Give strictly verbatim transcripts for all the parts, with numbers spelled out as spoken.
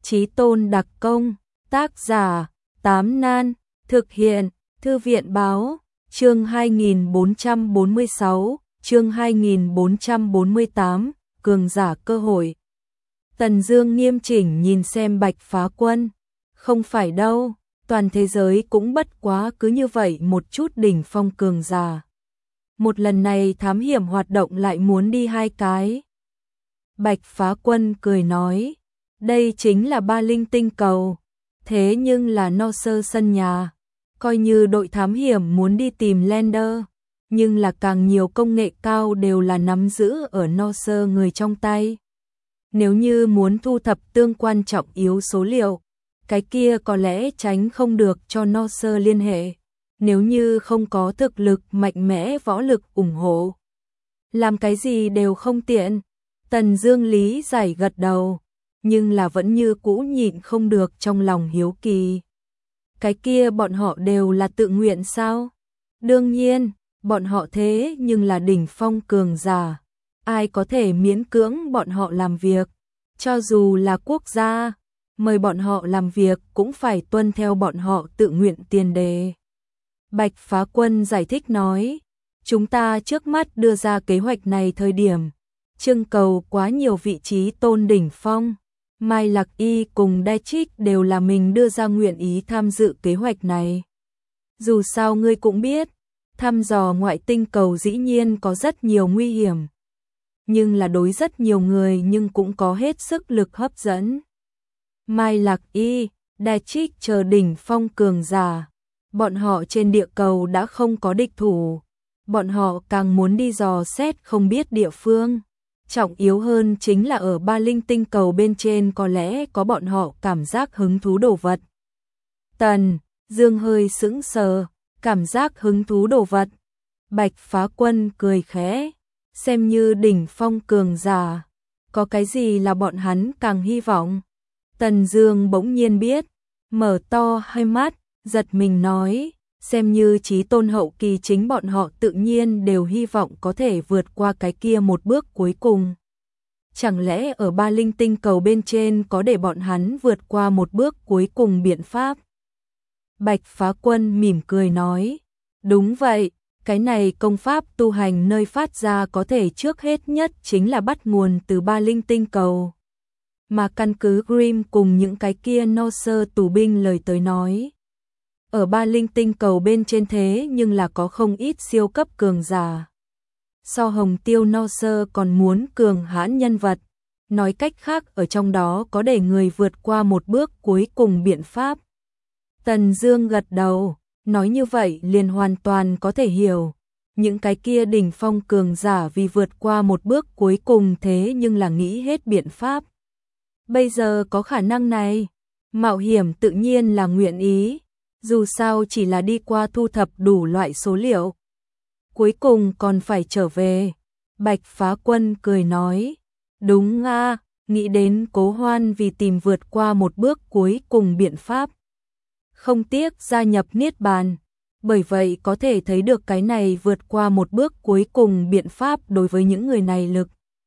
Chí Tôn đặc công, tác giả, Tám Nan, thực hiện, Thư viện báo, chương hai nghìn bốn trăm bốn mươi sáu, chương hai nghìn bốn trăm bốn mươi tám, cường giả cơ hội. Tần Dương nghiêm chỉnh nhìn xem Bạch Phá Quân, không phải đâu, toàn thế giới cũng bất quá cứ như vậy một chút đỉnh phong cường giả. Một lần này thám hiểm hoạt động lại muốn đi hai cái. Bạch Phá Quân cười nói, đây chính là Ba Linh tinh cầu, thế nhưng là no sơ sân nhà, coi như đội thám hiểm muốn đi tìm Lander, nhưng là càng nhiều công nghệ cao đều là nắm giữ ở no sơ người trong tay. Nếu như muốn thu thập tương quan trọng yếu số liệu, cái kia có lẽ tránh không được cho no sơ liên hệ, nếu như không có thực lực mạnh mẽ võ lực ủng hộ. Làm cái gì đều không tiện. Tần Dương lý giải gật đầu, nhưng là vẫn như cũ nhịn không được trong lòng hiếu kỳ. Cái kia bọn họ đều là tự nguyện sao? Đương nhiên, bọn họ thế nhưng là đỉnh phong cường giả, ai có thể miễn cưỡng bọn họ làm việc, cho dù là quốc gia, mời bọn họ làm việc cũng phải tuân theo bọn họ tự nguyện tiền đề. Bạch Phá Quân giải thích nói, chúng ta trước mắt đưa ra kế hoạch này thời điểm, trưng cầu quá nhiều vị trí tôn đỉnh phong, Mai Lạc Y cùng Đai Trích đều là mình đưa ra nguyện ý tham dự kế hoạch này. Dù sao ngươi cũng biết, thăm dò ngoại tinh cầu dĩ nhiên có rất nhiều nguy hiểm, nhưng là đối rất nhiều người nhưng cũng có hết sức lực hấp dẫn. Mai Lạc Y, Đai Trích chờ đỉnh phong cường giả, bọn họ trên địa cầu đã không có địch thủ, bọn họ càng muốn đi dò xét không biết địa phương. Trọng yếu hơn chính là ở Ba Linh tinh cầu bên trên có lẽ có bọn họ cảm giác hứng thú đồ vật. Tần Dương hơi sững sờ, cảm giác hứng thú đồ vật. Bạch Phá Quân cười khẽ, xem như đỉnh phong cường giả, có cái gì là bọn hắn càng hy vọng. Tần Dương bỗng nhiên biết, mở to hai mắt, giật mình nói, xem như chí tôn hậu kỳ chính bọn họ tự nhiên đều hy vọng có thể vượt qua cái kia một bước cuối cùng. Chẳng lẽ ở Ba Linh tinh cầu bên trên có để bọn hắn vượt qua một bước cuối cùng biện pháp? Bạch Phá Quân mỉm cười nói, đúng vậy, cái này công pháp tu hành nơi phát ra có thể trước hết nhất chính là bắt nguồn từ Ba Linh tinh cầu. Mà căn cứ Grimm cùng những cái kia no sơ tù binh lời tới nói, ở Ba Linh tinh cầu bên trên thế nhưng là có không ít siêu cấp cường giả. So Hồng Tiêu no sơ còn muốn cường hãn nhân vật, nói cách khác ở trong đó có để người vượt qua một bước cuối cùng biện pháp. Tần Dương gật đầu, nói như vậy liền hoàn toàn có thể hiểu, những cái kia đỉnh phong cường giả vì vượt qua một bước cuối cùng thế nhưng là nghĩ hết biện pháp. Bây giờ có khả năng này, mạo hiểm tự nhiên là nguyện ý, dù sao chỉ là đi qua thu thập đủ loại số liệu, cuối cùng còn phải trở về. Bạch Phá Quân cười nói, đúng a, nghĩ đến Cố Hoan vì tìm vượt qua một bước cuối cùng biện pháp, không tiếc gia nhập Niết Bàn, bởi vậy có thể thấy được cái này vượt qua một bước cuối cùng biện pháp đối với những người này lực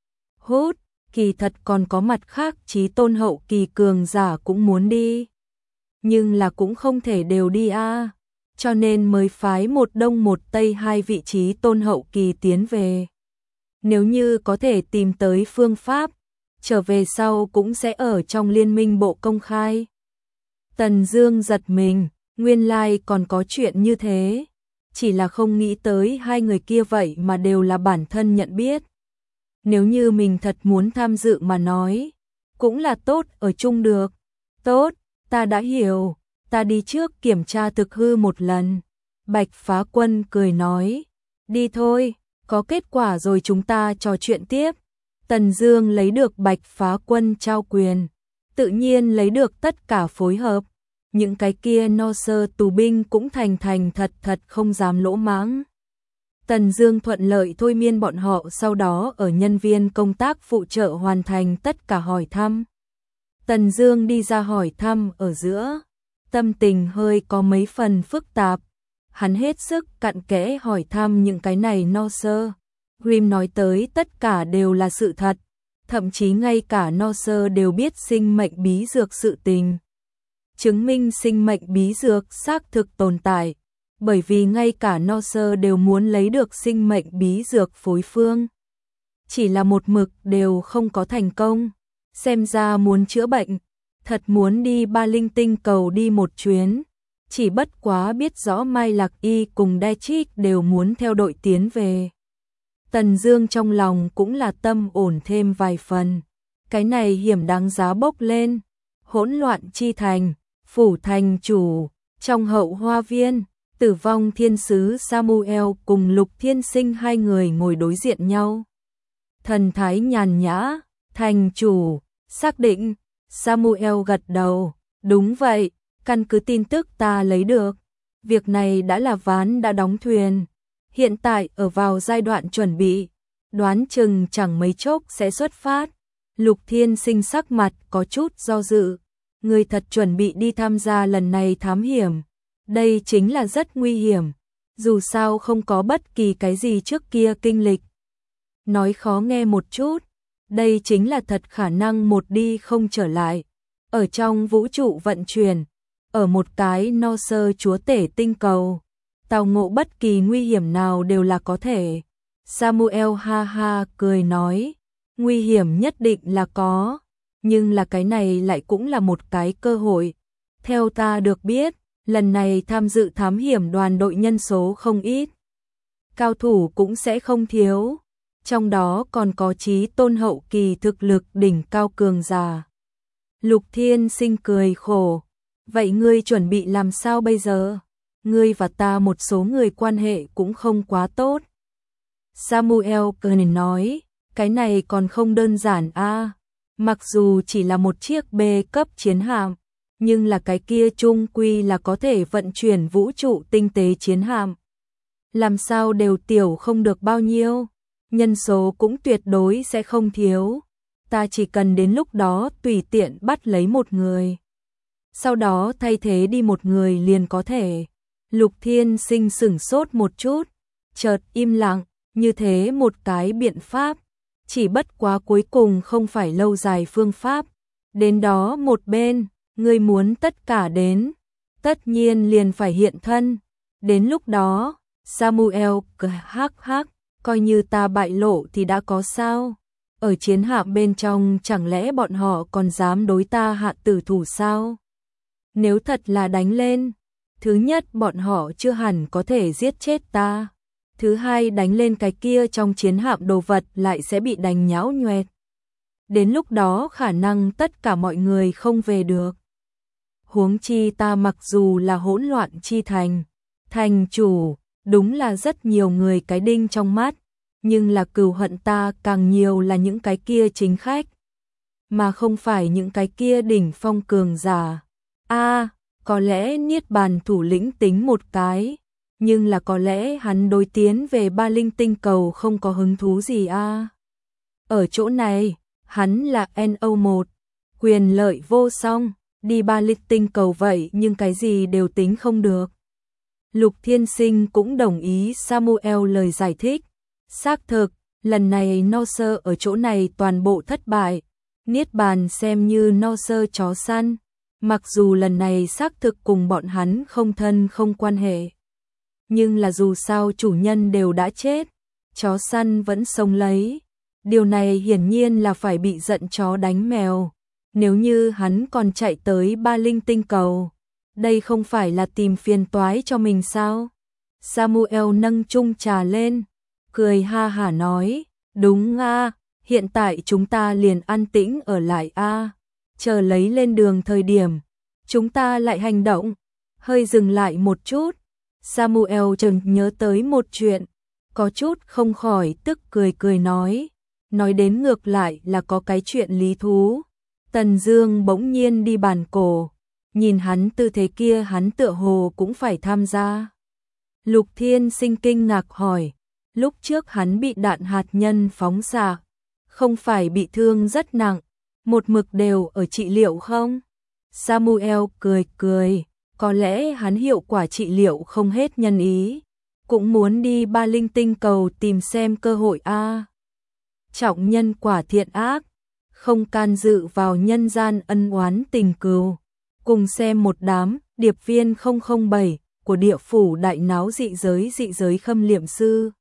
hút. Kỳ thật còn có mặt khác chí tôn hậu kỳ cường giả cũng muốn đi, nhưng là cũng không thể đều đi a, cho nên mới phái một đông một tây hai vị trí tôn hậu kỳ tiến về. Nếu như có thể tìm tới phương pháp, trở về sau cũng sẽ ở trong liên minh bộ công khai. Tần Dương giật mình, nguyên lai còn có chuyện như thế, chỉ là không nghĩ tới hai người kia vậy mà đều là bản thân nhận biết. Nếu như mình thật muốn tham dự mà nói, cũng là tốt ở chung được. Tốt, ta đã hiểu, ta đi trước kiểm tra thực hư một lần. Bạch Phá Quân cười nói, đi thôi, có kết quả rồi chúng ta trò chuyện tiếp. Tần Dương lấy được Bạch Phá Quân trao quyền, tự nhiên lấy được tất cả phối hợp. Những cái kia no sơ tù binh cũng thành thành thật thật không dám lỗ mãng. Tần Dương thuận lợi thôi miên bọn họ, sau đó ở nhân viên công tác phụ trợ hoàn thành tất cả hỏi thăm. Tần Dương đi ra hỏi thăm ở giữa, tâm tình hơi có mấy phần phức tạp. Hắn hết sức cặn kẽ hỏi thăm những cái này no sơ. Grimm nói tới tất cả đều là sự thật. thậm chí ngay cả no sơ đều biết sinh mệnh bí dược sự tình. Chứng minh sinh mệnh bí dược xác thực tồn tại, bởi vì ngay cả no sơ đều muốn lấy được sinh mệnh bí dược phối phương. Chỉ là một mực đều không có thành công, xem ra muốn chữa bệnh, thật muốn đi Ba Linh Tinh cầu đi một chuyến, chỉ bất quá biết rõ Mai Lạc Y cùng Daetrich đều muốn theo đội tiến về. Tần Dương trong lòng cũng là tâm ổn thêm vài phần, cái này hiểm đáng giá bốc lên. Hỗn loạn chi thành, phủ thành chủ, trong hậu hoa viên, Tử vong thiên sứ Samuel cùng Lục Thiên Sinh hai người ngồi đối diện nhau. Thần thái nhàn nhã, thành chủ, xác định, Samuel gật đầu, đúng vậy, căn cứ tin tức ta lấy được, việc này đã là ván đã đóng thuyền, hiện tại ở vào giai đoạn chuẩn bị, đoán chừng chẳng mấy chốc sẽ xuất phát. Lục Thiên Sinh sắc mặt có chút do dự, người thật chuẩn bị đi tham gia lần này thám hiểm, đây chính là rất nguy hiểm, dù sao không có bất kỳ cái gì trước kia kinh lịch. Nói khó nghe một chút, đây chính là thật khả năng một đi không trở lại, ở trong vũ trụ vận chuyển, ở một cái no sơ chúa tể tinh cầu, tao ngộ bất kỳ nguy hiểm nào đều là có thể. Samuel ha ha cười nói, nguy hiểm nhất định là có, nhưng là cái này lại cũng là một cái cơ hội. Theo ta được biết, lần này tham dự thám hiểm đoàn đội nhân số không ít, cao thủ cũng sẽ không thiếu, trong đó còn có chí tôn hậu kỳ thực lực đỉnh cao cường giả. Lục Thiên Sinh cười khổ, vậy ngươi chuẩn bị làm sao bây giờ? Ngươi và ta một số người quan hệ cũng không quá tốt. Samuel cười nói, cái này còn không đơn giản a, à, mặc dù chỉ là một chiếc B cấp chiến hạm, nhưng là cái kia chung quy là có thể vận chuyển vũ trụ tinh tế chiến hạm. Làm sao đều tiểu không được bao nhiêu, nhân số cũng tuyệt đối sẽ không thiếu. Ta chỉ cần đến lúc đó tùy tiện bắt lấy một người, sau đó thay thế đi một người liền có thể. Lục Thiên Sinh sửng sốt một chút, chợt im lặng, như thế một cái biện pháp, chỉ bất quá cuối cùng không phải lâu dài phương pháp. Đến đó một bên, ngươi muốn tất cả đến, tất nhiên liền phải hiện thân. Đến lúc đó, Samuel cười hắc hắc, coi như ta bại lộ thì đã có sao? Ở chiến hạm bên trong chẳng lẽ bọn họ còn dám đối ta hạ tử thủ sao? Nếu thật là đánh lên, thứ nhất bọn họ chưa hẳn có thể giết chết ta, thứ hai đánh lên cái kia trong chiến hạm đồ vật lại sẽ bị đánh nhão nhoẹt. Đến lúc đó khả năng tất cả mọi người không về được. Huống chi ta mặc dù là hỗn loạn chi thành, thành chủ, đúng là rất nhiều người cái đinh trong mắt, nhưng là cừu hận ta càng nhiều là những cái kia chính khách, mà không phải những cái kia đỉnh phong cường giả. A, có lẽ Niết Bàn thủ lĩnh tính một cái, nhưng là có lẽ hắn đối tiến về Ba Linh Tinh cầu không có hứng thú gì a. À. Ở chỗ này, hắn là en o một, quyền lợi vô song, đi Ba Linh Tinh cầu vậy nhưng cái gì đều tính không được. Lục Thiên Sinh cũng đồng ý Samuel lời giải thích. Xác thực, lần này no sơ ở chỗ này toàn bộ thất bại, Niết Bàn xem như no sơ chó săn, mặc dù lần này xác thực cùng bọn hắn không thân không quan hệ. Nhưng là dù sao chủ nhân đều đã chết, chó săn vẫn sống lấy. Điều này hiển nhiên là phải bị giận chó đánh mèo. Nếu như hắn còn chạy tới Ba Linh Tinh cầu, đây không phải là tìm phiền toái cho mình sao? Samuel nâng chung trà lên, cười ha hả nói, đúng a, hiện tại chúng ta liền an tĩnh ở lại a, chờ lấy lên đường thời điểm, chúng ta lại hành động. Hơi dừng lại một chút, Samuel chợt nhớ tới một chuyện, có chút không khỏi tức cười cười nói, nói đến ngược lại là có cái chuyện lý thú. Tần Dương bỗng nhiên đi bàn cổ, nhìn hắn tư thế kia hắn tựa hồ cũng phải tham gia. Lục Thiên Sinh kinh ngạc hỏi, lúc trước hắn bị đạn hạt nhân phóng xạ, không phải bị thương rất nặng, một mực đều ở trị liệu không? Samuel cười cười, có lẽ hắn hiệu quả trị liệu không hết nhân ý, cũng muốn đi Ba Linh Tinh cầu tìm xem cơ hội a. Trọng nhân quả thiện ác, không can dự vào nhân gian ân oán tình cừu. Cùng xem một đám điệp viên không không bảy của địa phủ đại náo dị giới dị giới khâm liệm sư.